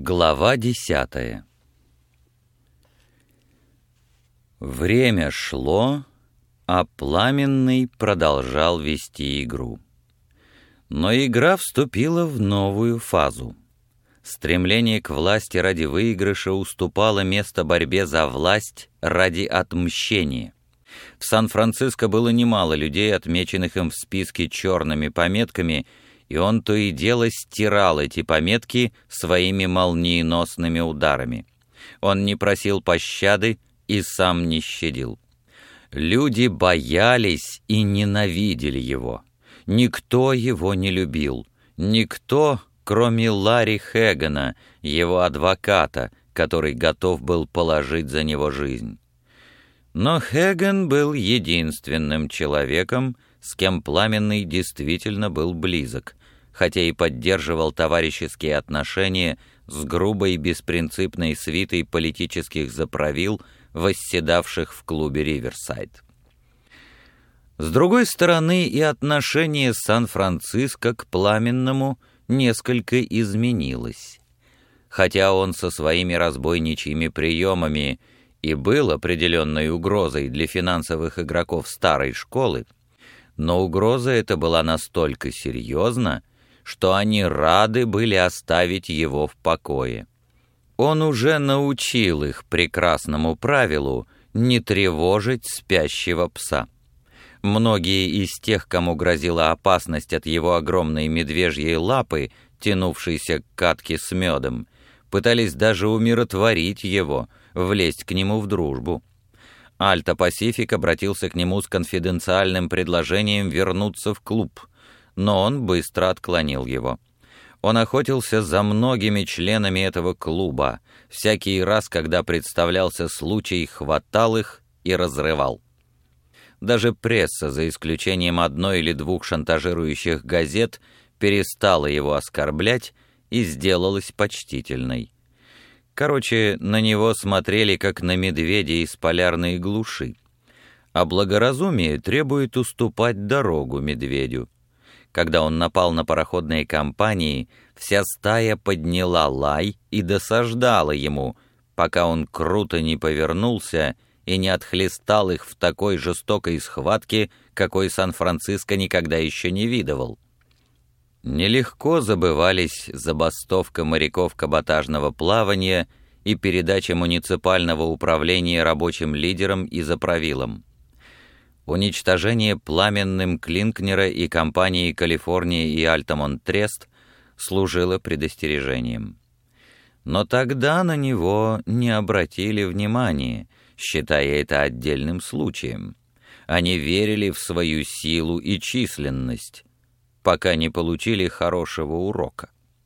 Глава 10. Время шло, а Пламенный продолжал вести игру. Но игра вступила в новую фазу. Стремление к власти ради выигрыша уступало место борьбе за власть ради отмщения. В Сан-Франциско было немало людей, отмеченных им в списке черными пометками, и он то и дело стирал эти пометки своими молниеносными ударами. Он не просил пощады и сам не щадил. Люди боялись и ненавидели его. Никто его не любил. Никто, кроме Ларри Хэгана, его адвоката, который готов был положить за него жизнь. Но Хэган был единственным человеком, с кем Пламенный действительно был близок, хотя и поддерживал товарищеские отношения с грубой беспринципной свитой политических заправил, восседавших в клубе «Риверсайд». С другой стороны, и отношение Сан-Франциско к Пламенному несколько изменилось. Хотя он со своими разбойничьими приемами и был определенной угрозой для финансовых игроков старой школы, но угроза эта была настолько серьезна, что они рады были оставить его в покое. Он уже научил их прекрасному правилу не тревожить спящего пса. Многие из тех, кому грозила опасность от его огромной медвежьей лапы, тянувшейся к катке с медом, пытались даже умиротворить его, влезть к нему в дружбу. Альта-Пасифик обратился к нему с конфиденциальным предложением вернуться в клуб, но он быстро отклонил его. Он охотился за многими членами этого клуба, всякий раз, когда представлялся случай, хватал их и разрывал. Даже пресса, за исключением одной или двух шантажирующих газет, перестала его оскорблять и сделалась почтительной. Короче, на него смотрели как на медведя из полярной глуши. А благоразумие требует уступать дорогу медведю. Когда он напал на пароходные компании, вся стая подняла лай и досаждала ему, пока он круто не повернулся и не отхлестал их в такой жестокой схватке, какой Сан-Франциско никогда еще не видывал. Нелегко забывались забастовка моряков каботажного плавания и передача муниципального управления рабочим лидерам и заправилам. Уничтожение Пламенным Клинкнера и компании «Калифорния» и «Альтамонт-Трест» служило предостережением. Но тогда на него не обратили внимания, считая это отдельным случаем. Они верили в свою силу и численность, пока не получили хорошего урока.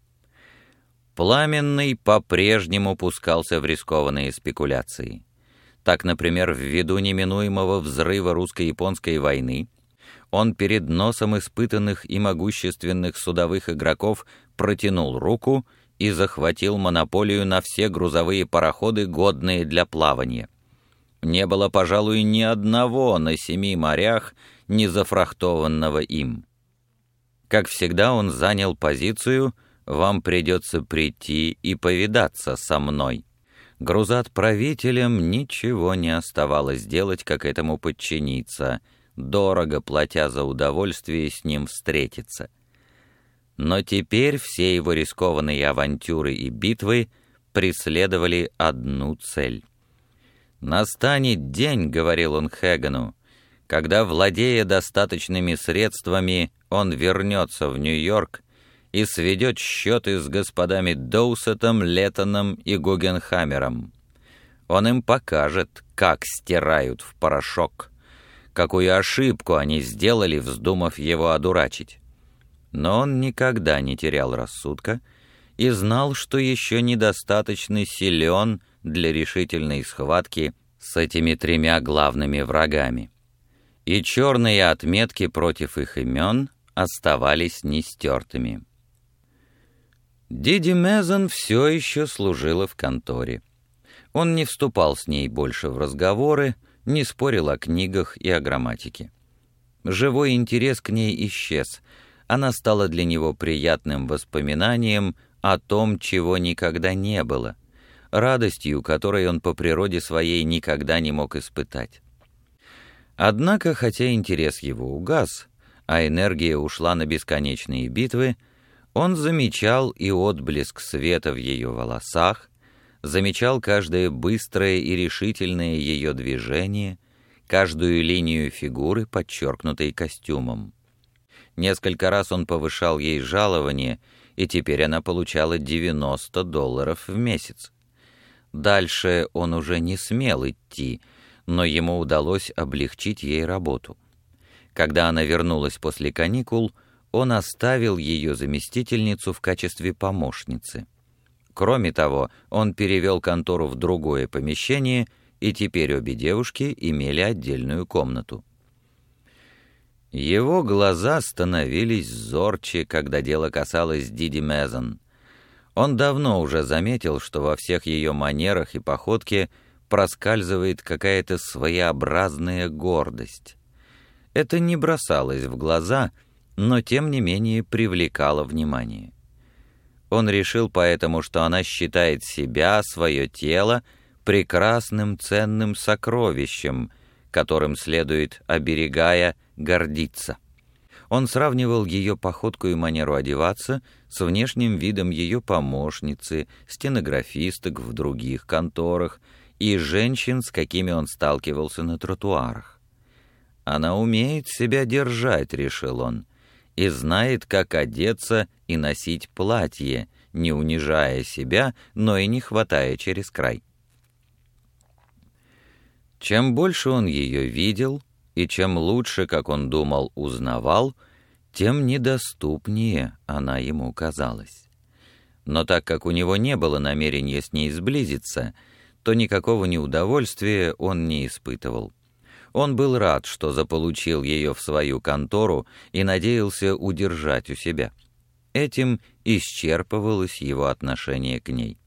Пламенный по-прежнему пускался в рискованные спекуляции. Так, например, ввиду неминуемого взрыва русско-японской войны он перед носом испытанных и могущественных судовых игроков протянул руку и захватил монополию на все грузовые пароходы, годные для плавания. Не было, пожалуй, ни одного на 7 морях, не зафрахтованного им. Как всегда, он занял позицию «Вам придется прийти и повидаться со мной». Грузоотправителям ничего не оставалось делать, как этому подчиниться, дорого платя за удовольствие с ним встретиться. Но теперь все его рискованные авантюры и битвы преследовали одну цель. «Настанет день, — говорил он Хэгану, — когда, владея достаточными средствами, он вернется в Нью-Йорк и сведет счеты с господами Доусетом, Леттоном и Гугенхаммером. Он им покажет, как стирают в порошок, какую ошибку они сделали, вздумав его одурачить». Но он никогда не терял рассудка и знал, что еще недостаточно силен для решительной схватки с этими 3 главными врагами. И черные отметки против их имен оставались нестертыми. Диди Мезон все еще служила в конторе. Он не вступал с ней больше в разговоры, не спорил о книгах и о грамматике. Живой интерес к ней исчез. Она стала для него приятным воспоминанием о том, чего никогда не было, радостью, которой он по природе своей никогда не мог испытать. Однако, хотя интерес его угас, а энергия ушла на бесконечные битвы, он замечал и отблеск света в ее волосах, замечал каждое быстрое и решительное ее движение, каждую линию фигуры, подчеркнутой костюмом. Несколько раз он повышал ей жалование, и теперь она получала $90 в месяц. Дальше он уже не смел идти, но ему удалось облегчить ей работу. Когда она вернулась после каникул, он оставил ее заместительницу в качестве помощницы. Кроме того, он перевел контору в другое помещение, и теперь обе девушки имели отдельную комнату. Его глаза становились зорче, когда дело касалось Диди Мезон. Он давно уже заметил, что во всех ее манерах и походке проскальзывает какая-то своеобразная гордость. Это не бросалось в глаза, но тем не менее привлекало внимание. Он решил поэтому, что она считает себя, свое тело, прекрасным ценным сокровищем, которым следует, оберегая, гордиться. Он сравнивал ее походку и манеру одеваться с внешним видом ее помощницы, стенографисток в других конторах и женщин, с какими он сталкивался на тротуарах. «Она умеет себя держать», — решил он, — «и знает, как одеться и носить платье, не унижая себя, но и не хватая через край». Чем больше он ее видел, и чем лучше, как он думал, узнавал, тем недоступнее она ему казалась. Но так как у него не было намерения с ней сблизиться, то никакого неудовольствия он не испытывал. Он был рад, что заполучил ее в свою контору и надеялся удержать у себя. Этим исчерпывалось его отношение к ней.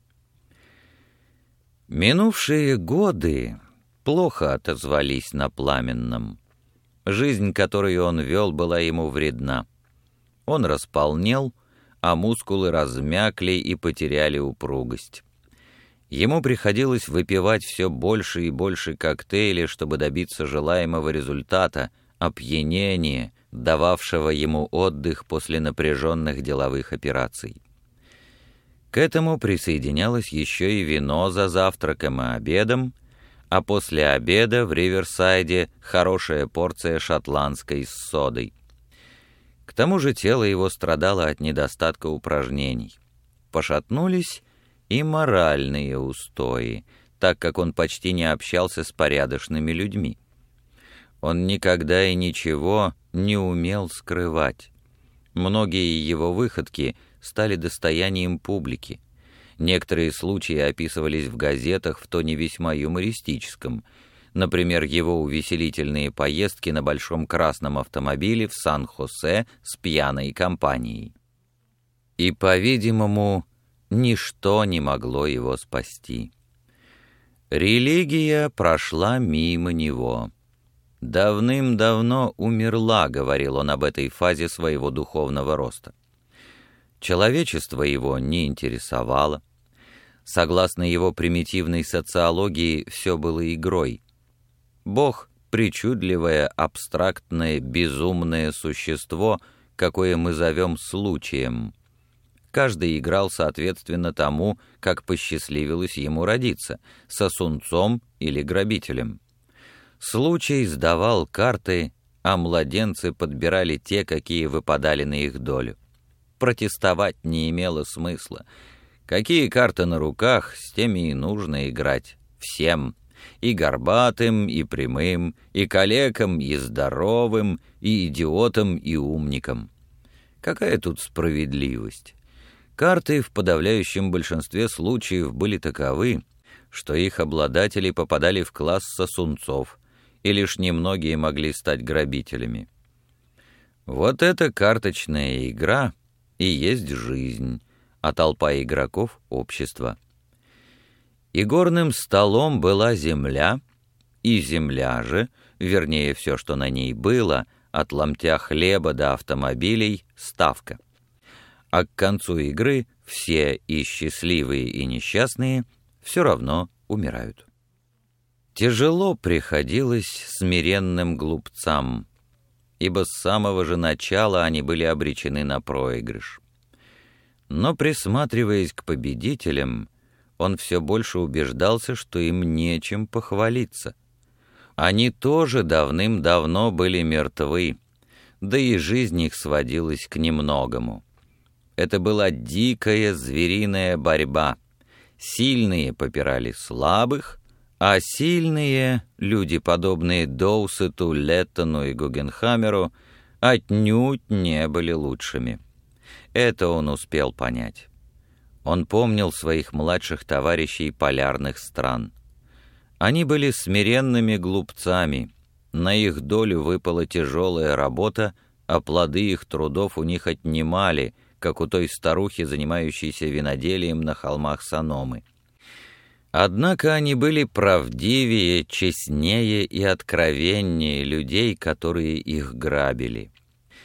Минувшие годы плохо отозвались на Пламенном. Жизнь, которую он вел, была ему вредна. Он располнел, а мускулы размякли и потеряли упругость. Ему приходилось выпивать все больше и больше коктейлей, чтобы добиться желаемого результата, опьянения, дававшего ему отдых после напряженных деловых операций. К этому присоединялось еще и вино за завтраком и обедом, а после обеда в Риверсайде хорошая порция шотландской с содой. К тому же тело его страдало от недостатка упражнений. Пошатнулись и моральные устои, так как он почти не общался с порядочными людьми. Он никогда и ничего не умел скрывать. Многие его выходки стали достоянием публики. Некоторые случаи описывались в газетах в тоне весьма юмористическом. Например, его увеселительные поездки на большом красном автомобиле в Сан-Хосе с пьяной компанией. И, по-видимому, ничто не могло его спасти. Религия прошла мимо него. «Давным-давно умерла», — говорил он об этой фазе своего духовного роста. Человечество его не интересовало. Согласно его примитивной социологии, все было игрой. Бог — причудливое, абстрактное, безумное существо, какое мы зовем случаем. Каждый играл соответственно тому, как посчастливилось ему родиться, сосунцом или грабителем. Случай сдавал карты, а младенцы подбирали те, какие выпадали на их долю. Протестовать не имело смысла. Какие карты на руках, с теми и нужно играть. Всем. И горбатым, и прямым, и калекам, и здоровым, и идиотам, и умникам. Какая тут справедливость? Карты в подавляющем большинстве случаев были таковы, что их обладатели попадали в класс сосунцов, и лишь немногие могли стать грабителями. Вот эта карточная игра и есть жизнь, а толпа игроков — общество. Игорным столом была земля, и земля же, вернее, все, что на ней было, от ломтя хлеба до автомобилей — ставка. А к концу игры все, и счастливые, и несчастные, все равно умирают. Тяжело приходилось смиренным глупцам, ибо с самого же начала они были обречены на проигрыш. Но, присматриваясь к победителям, он все больше убеждался, что им нечем похвалиться. Они тоже давным-давно были мертвы, да и жизнь их сводилась к немногому. Это была дикая звериная борьба. Сильные попирали слабых, а сильные, люди, подобные Доусету, Леттону и Гугенхаммеру, отнюдь не были лучшими. Это он успел понять. Он помнил своих младших товарищей полярных стран. Они были смиренными глупцами, на их долю выпала тяжелая работа, а плоды их трудов у них отнимали, как у той старухи, занимающейся виноделием на холмах Саномы. Однако они были правдивее, честнее и откровеннее людей, которые их грабили.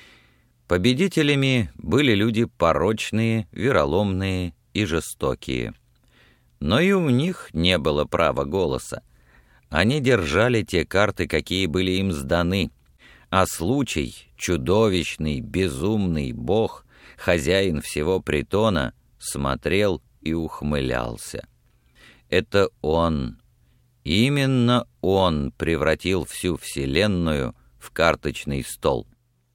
Победителями были люди порочные, вероломные и жестокие. Но и у них не было права голоса. Они держали те карты, какие были им сданы, а случай, чудовищный, безумный бог, хозяин всего притона, смотрел и ухмылялся. Это он, именно он превратил всю вселенную в карточный стол.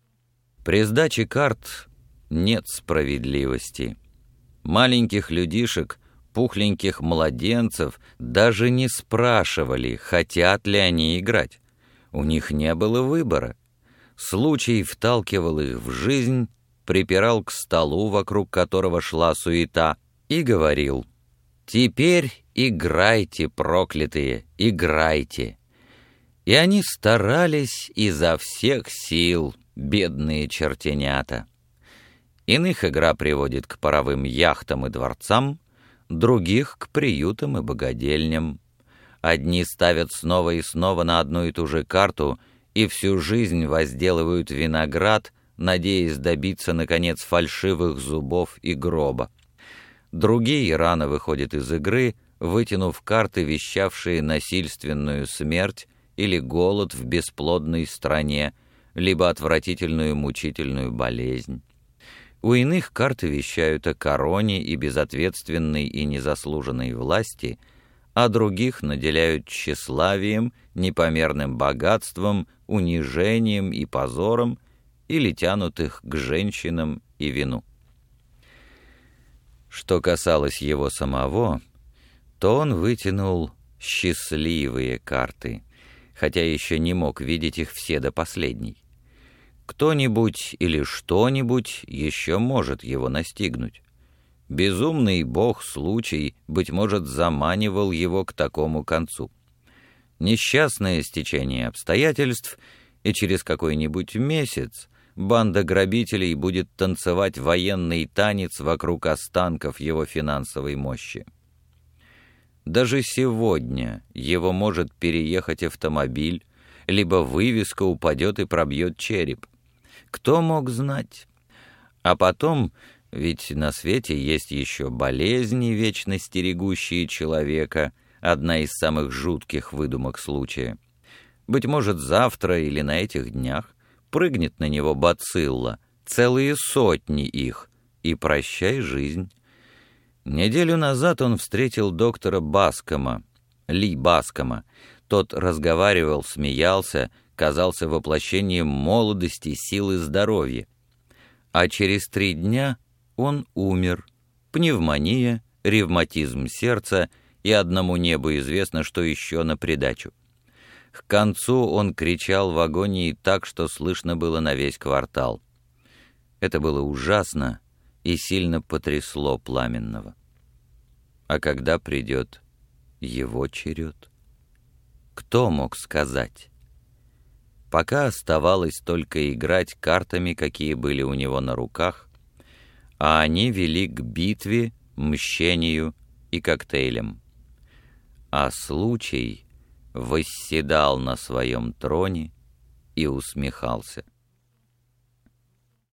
При сдаче карт нет справедливости. Маленьких людишек, пухленьких младенцев даже не спрашивали, хотят ли они играть. У них не было выбора. Случай вталкивал их в жизнь, припирал к столу, вокруг которого шла суета, и говорил: «Теперь играйте, проклятые, играйте». И они старались изо всех сил, бедные чертенята. Иных игра приводит к паровым яхтам и дворцам, других — к приютам и богадельням. Одни ставят снова и снова на одну и ту же карту и всю жизнь возделывают виноград, надеясь добиться, наконец, фальшивых зубов и гроба. Другие рано выходят из игры, вытянув карты, вещавшие насильственную смерть или голод в бесплодной стране, либо отвратительную мучительную болезнь. У иных карты вещают о короне и безответственной и незаслуженной власти, а других наделяют тщеславием, непомерным богатством, унижением и позором, или тянут их к женщинам и вину. Что касалось его самого, то он вытянул счастливые карты, хотя еще не мог видеть их все до последней. Кто-нибудь или что-нибудь еще может его настигнуть. Безумный бог-случай, быть может, заманивал его к такому концу. Несчастное стечение обстоятельств, и через какой-нибудь месяц банда грабителей будет танцевать военный танец вокруг останков его финансовой мощи. Даже сегодня его может переехать автомобиль, либо вывеска упадет и пробьет череп. Кто мог знать? А потом, ведь на свете есть еще болезни, вечно стерегущие человека, одна из самых жутких выдумок случая. Быть может, завтра или на этих днях прыгнет на него бацилла, целые сотни их, и прощай жизнь. Неделю назад он встретил доктора Баскома, Ли Баскома. Тот разговаривал, смеялся, казался воплощением молодости, силы, здоровья. А через 3 дня он умер. Пневмония, ревматизм сердца, и одному небу известно, что еще на придачу. К концу он кричал в агонии так, что слышно было на весь квартал. Это было ужасно и сильно потрясло Пламенного. А когда придет его черед? Кто мог сказать? Пока оставалось только играть картами, какие были у него на руках, а они вели к битве, мщению и коктейлям. А случай восседал на своем троне и усмехался.